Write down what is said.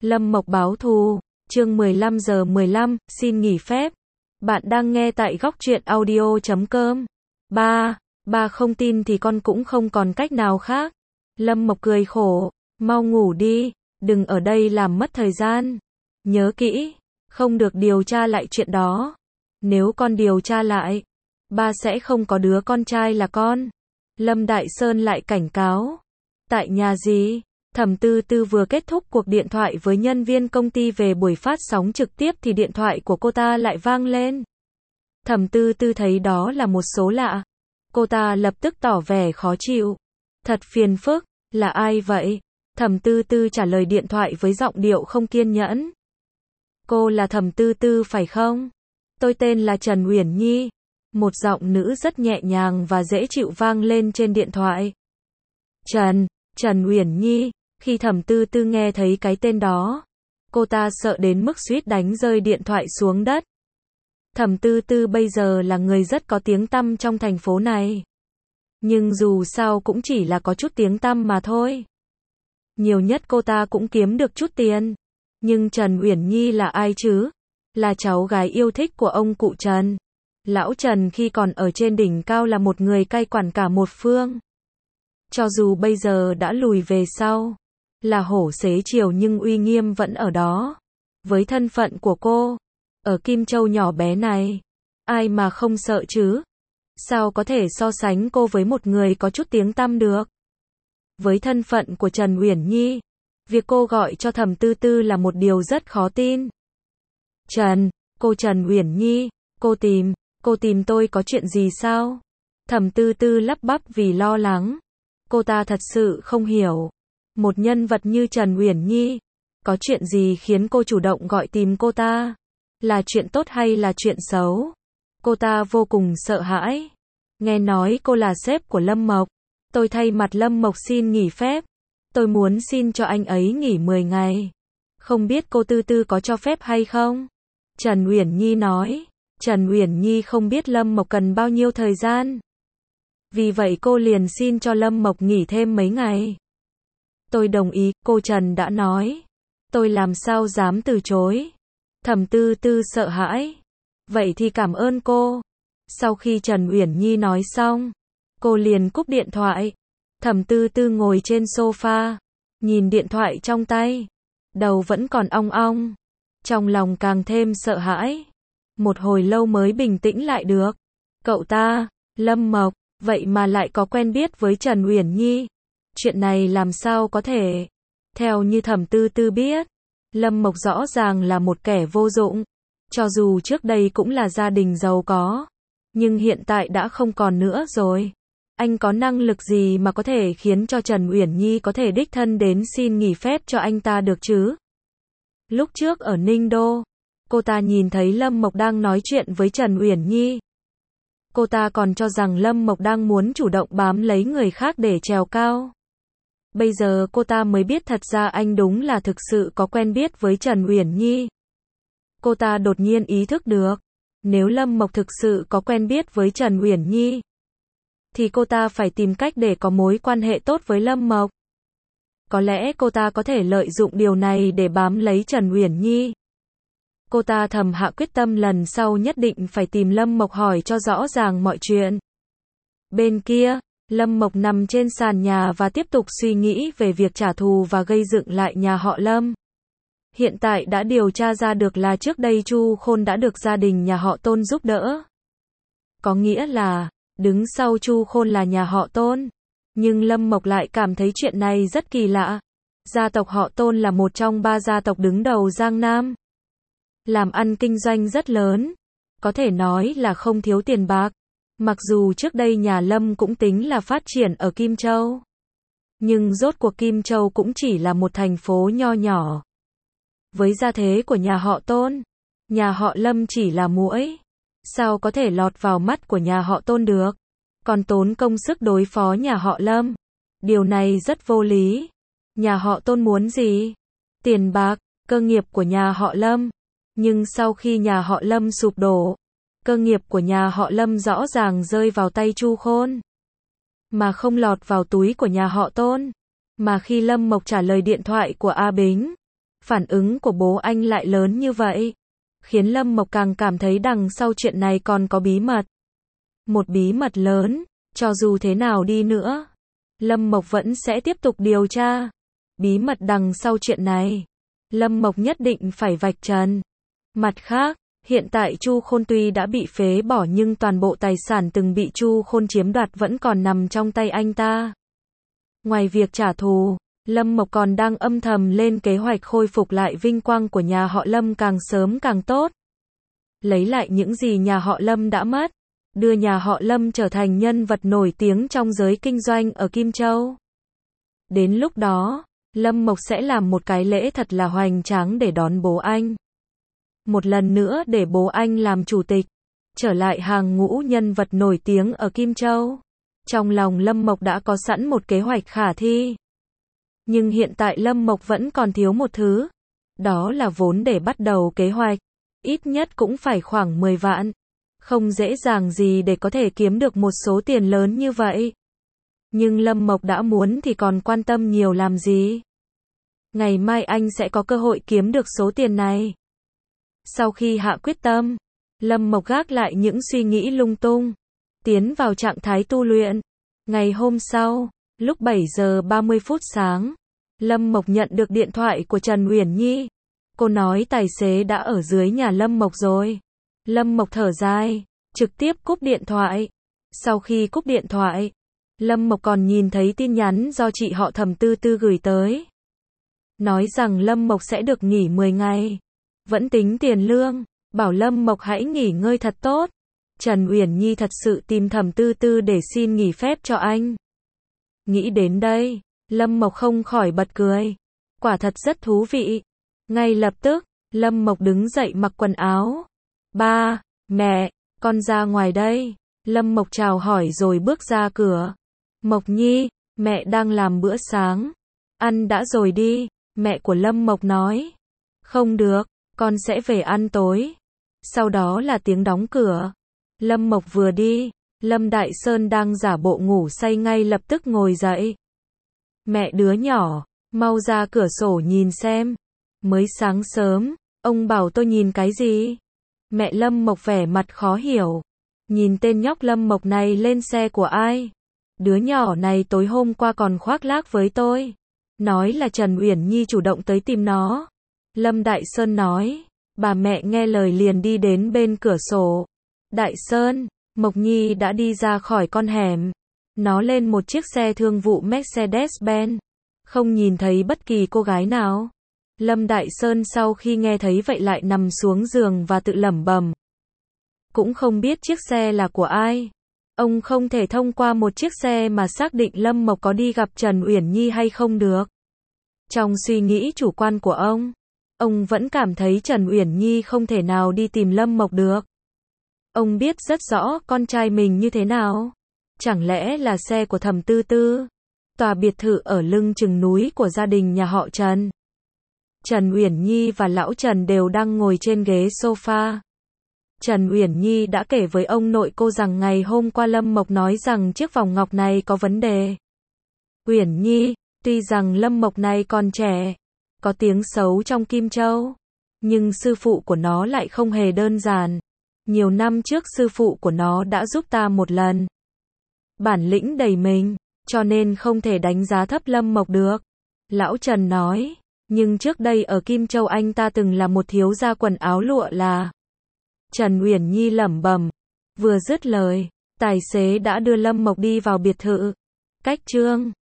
Lâm Mộc báo thù, chương 15:15, xin nghỉ phép. Bạn đang nghe tại Góc Truyện Audio.com. Ba không tin thì con cũng không còn cách nào khác. Lâm Mộc cười khổ, mau ngủ đi, đừng ở đây làm mất thời gian. Nhớ kỹ, không được điều tra lại chuyện đó. Nếu con điều tra lại, ba sẽ không có đứa con trai là con. Lâm Đại Sơn lại cảnh cáo. Tại nhà gì? Thẩm Tư Tư vừa kết thúc cuộc điện thoại với nhân viên công ty về buổi phát sóng trực tiếp thì điện thoại của cô ta lại vang lên. Thẩm Tư Tư thấy đó là một số lạ. Cô ta lập tức tỏ vẻ khó chịu. Thật phiền phức, là ai vậy? Thẩm Tư Tư trả lời điện thoại với giọng điệu không kiên nhẫn. Cô là Thẩm Tư Tư phải không? Tôi tên là Trần Uyển Nhi. Một giọng nữ rất nhẹ nhàng và dễ chịu vang lên trên điện thoại. Trần Uyển Nhi. Khi Thẩm Tư Tư nghe thấy cái tên đó, cô ta sợ đến mức suýt đánh rơi điện thoại xuống đất. Thẩm Tư Tư bây giờ là người rất có tiếng tăm trong thành phố này. Nhưng dù sao cũng chỉ là có chút tiếng tăm mà thôi. Nhiều nhất cô ta cũng kiếm được chút tiền. Nhưng Trần Uyển Nhi là ai chứ? Là cháu gái yêu thích của ông cụ Trần. Lão Trần khi còn ở trên đỉnh cao là một người cai quản cả một phương. Cho dù bây giờ đã lùi về sau, là hổ xế chiều nhưng uy nghiêm vẫn ở đó. Với thân phận của cô, ở Kim Châu nhỏ bé này, ai mà không sợ chứ? Sao có thể so sánh cô với một người có chút tiếng tăm được? Với thân phận của Trần Uyển Nhi, việc cô gọi cho Thẩm Tư Tư là một điều rất khó tin. Cô Trần Uyển Nhi, cô tìm tôi có chuyện gì sao? Thẩm Tư Tư lắp bắp vì lo lắng. Cô ta thật sự không hiểu. Một nhân vật như Trần Uyển Nhi, có chuyện gì khiến cô chủ động gọi tìm cô ta? Là chuyện tốt hay là chuyện xấu? Cô ta vô cùng sợ hãi. Nghe nói cô là sếp của Lâm Mộc. Tôi thay mặt Lâm Mộc xin nghỉ phép. Tôi muốn xin cho anh ấy nghỉ 10 ngày. Không biết cô Tư Tư có cho phép hay không? Trần Uyển Nhi nói. Trần Uyển Nhi không biết Lâm Mộc cần bao nhiêu thời gian. Vì vậy cô liền xin cho Lâm Mộc nghỉ thêm mấy ngày. Tôi đồng ý, cô Trần đã nói. Tôi làm sao dám từ chối. Thẩm Tư Tư sợ hãi. Vậy thì cảm ơn cô. Sau khi Trần Uyển Nhi nói xong, cô liền cúp điện thoại. Thẩm Tư Tư ngồi trên sofa, nhìn điện thoại trong tay. Đầu vẫn còn ong ong. Trong lòng càng thêm sợ hãi. Một hồi lâu mới bình tĩnh lại được. Cậu ta, Lâm Mộc, vậy mà lại có quen biết với Trần Uyển Nhi. Chuyện này làm sao có thể? Theo như Thẩm Tư Tư biết, Lâm Mộc rõ ràng là một kẻ vô dụng. Cho dù trước đây cũng là gia đình giàu có, nhưng hiện tại đã không còn nữa rồi. Anh có năng lực gì mà có thể khiến cho Trần Uyển Nhi có thể đích thân đến xin nghỉ phép cho anh ta được chứ? Lúc trước ở Ninh Đô, cô ta nhìn thấy Lâm Mộc đang nói chuyện với Trần Uyển Nhi. Cô ta còn cho rằng Lâm Mộc đang muốn chủ động bám lấy người khác để trèo cao. Bây giờ cô ta mới biết thật ra anh đúng là thực sự có quen biết với Trần Uyển Nhi. Cô ta đột nhiên ý thức được, nếu Lâm Mộc thực sự có quen biết với Trần Uyển Nhi, thì cô ta phải tìm cách để có mối quan hệ tốt với Lâm Mộc. Có lẽ cô ta có thể lợi dụng điều này để bám lấy Trần Uyển Nhi. Cô ta thầm hạ quyết tâm lần sau nhất định phải tìm Lâm Mộc hỏi cho rõ ràng mọi chuyện. Bên kia, Lâm Mộc nằm trên sàn nhà và tiếp tục suy nghĩ về việc trả thù và gây dựng lại nhà họ Lâm. Hiện tại đã điều tra ra được là trước đây Chu Khôn đã được gia đình nhà họ Tôn giúp đỡ. Có nghĩa là, đứng sau Chu Khôn là nhà họ Tôn. Nhưng Lâm Mộc lại cảm thấy chuyện này rất kỳ lạ. Gia tộc họ Tôn là một trong 3 gia tộc đứng đầu Giang Nam. Làm ăn kinh doanh rất lớn. Có thể nói là không thiếu tiền bạc. Mặc dù trước đây nhà Lâm cũng tính là phát triển ở Kim Châu. Nhưng rốt cuộc Kim Châu cũng chỉ là một thành phố nho nhỏ. Với gia thế của nhà họ Tôn, nhà họ Lâm chỉ là muỗi. Sao có thể lọt vào mắt của nhà họ Tôn được? Còn tốn công sức đối phó nhà họ Lâm. Điều này rất vô lý. Nhà họ Tôn muốn gì? Tiền bạc, cơ nghiệp của nhà họ Lâm. Nhưng sau khi nhà họ Lâm sụp đổ, cơ nghiệp của nhà họ Lâm rõ ràng rơi vào tay Chu Khôn, mà không lọt vào túi của nhà họ Tôn. Mà khi Lâm Mộc trả lời điện thoại của A Bính, Phản ứng của bố anh lại lớn như vậy, khiến Lâm Mộc càng cảm thấy đằng sau chuyện này còn có bí mật. Một bí mật lớn, cho dù thế nào đi nữa, Lâm Mộc vẫn sẽ tiếp tục điều tra. Bí mật đằng sau chuyện này, Lâm Mộc nhất định phải vạch trần. Mặt khác, hiện tại Chu Khôn tuy đã bị phế bỏ nhưng toàn bộ tài sản từng bị Chu Khôn chiếm đoạt vẫn còn nằm trong tay anh ta. Ngoài việc trả thù, Lâm Mộc còn đang âm thầm lên kế hoạch khôi phục lại vinh quang của nhà họ Lâm càng sớm càng tốt. Lấy lại những gì nhà họ Lâm đã mất, đưa nhà họ Lâm trở thành nhân vật nổi tiếng trong giới kinh doanh ở Kim Châu. Đến lúc đó, Lâm Mộc sẽ làm một cái lễ thật là hoành tráng để đón bố anh. Một lần nữa để bố anh làm chủ tịch, trở lại hàng ngũ nhân vật nổi tiếng ở Kim Châu. Trong lòng Lâm Mộc đã có sẵn một kế hoạch khả thi. Nhưng hiện tại Lâm Mộc vẫn còn thiếu một thứ. Đó là vốn để bắt đầu kế hoạch. Ít nhất cũng phải khoảng 10 vạn. Không dễ dàng gì để có thể kiếm được một số tiền lớn như vậy. Nhưng Lâm Mộc đã muốn thì còn quan tâm nhiều làm gì. Ngày mai anh sẽ có cơ hội kiếm được số tiền này. Sau khi hạ quyết tâm, Lâm Mộc gác lại những suy nghĩ lung tung, tiến vào trạng thái tu luyện. Ngày hôm sau, lúc 7 giờ 30 phút sáng, Lâm Mộc nhận được điện thoại của Trần Uyển Nhi. Cô nói tài xế đã ở dưới nhà Lâm Mộc rồi. Lâm Mộc thở dài, trực tiếp cúp điện thoại. Sau khi cúp điện thoại, Lâm Mộc còn nhìn thấy tin nhắn do chị họ Thẩm Tư Tư gửi tới. Nói rằng Lâm Mộc sẽ được nghỉ 10 ngày. Vẫn tính tiền lương, bảo Lâm Mộc hãy nghỉ ngơi thật tốt. Trần Uyển Nhi thật sự tìm Thẩm Tư Tư để xin nghỉ phép cho anh. Nghĩ đến đây, Lâm Mộc không khỏi bật cười. Quả thật rất thú vị. Ngay lập tức, Lâm Mộc đứng dậy mặc quần áo. Ba, mẹ, con ra ngoài đây. Lâm Mộc chào hỏi rồi bước ra cửa. Mộc Nhi, mẹ đang làm bữa sáng. Ăn đã rồi đi, mẹ của Lâm Mộc nói. Không được, con sẽ về ăn tối. Sau đó là tiếng đóng cửa. Lâm Mộc vừa đi, Lâm Đại Sơn đang giả bộ ngủ say ngay lập tức ngồi dậy. Mẹ đứa nhỏ, mau ra cửa sổ nhìn xem. Mới sáng sớm, ông bảo tôi nhìn cái gì? Mẹ Lâm Mộc vẻ mặt khó hiểu. Nhìn tên nhóc Lâm Mộc này lên xe của ai? Đứa nhỏ này tối hôm qua còn khoác lác với tôi. Nói là Trần Uyển Nhi chủ động tới tìm nó. Lâm Đại Sơn nói. Bà mẹ nghe lời liền đi đến bên cửa sổ. Đại Sơn, Mộc Nhi đã đi ra khỏi con hẻm. Nó lên một chiếc xe thương vụ Mercedes-Benz. Không nhìn thấy bất kỳ cô gái nào. Lâm Đại Sơn sau khi nghe thấy vậy lại nằm xuống giường và tự lẩm bẩm. Cũng không biết chiếc xe là của ai. Ông không thể thông qua một chiếc xe mà xác định Lâm Mộc có đi gặp Trần Uyển Nhi hay không được. Trong suy nghĩ chủ quan của ông vẫn cảm thấy Trần Uyển Nhi không thể nào đi tìm Lâm Mộc được. Ông biết rất rõ con trai mình như thế nào. Chẳng lẽ là xe của Thẩm Tư Tư? Tòa biệt thự ở lưng chừng núi của gia đình nhà họ Trần. Trần Uyển Nhi và lão Trần đều đang ngồi trên ghế sofa. Trần Uyển Nhi đã kể với ông nội cô rằng ngày hôm qua Lâm Mộc nói rằng chiếc vòng ngọc này có vấn đề. Uyển Nhi, tuy rằng Lâm Mộc này còn trẻ, có tiếng xấu trong Kim Châu, nhưng sư phụ của nó lại không hề đơn giản. Nhiều năm trước sư phụ của nó đã giúp ta một lần. Bản lĩnh đầy mình, cho nên không thể đánh giá thấp Lâm Mộc được. Lão Trần nói, nhưng trước đây ở Kim Châu anh ta từng là một thiếu gia quần áo lụa là. Trần Uyển Nhi lẩm bẩm. Vừa dứt lời, tài xế đã đưa Lâm Mộc đi vào biệt thự. Cách chương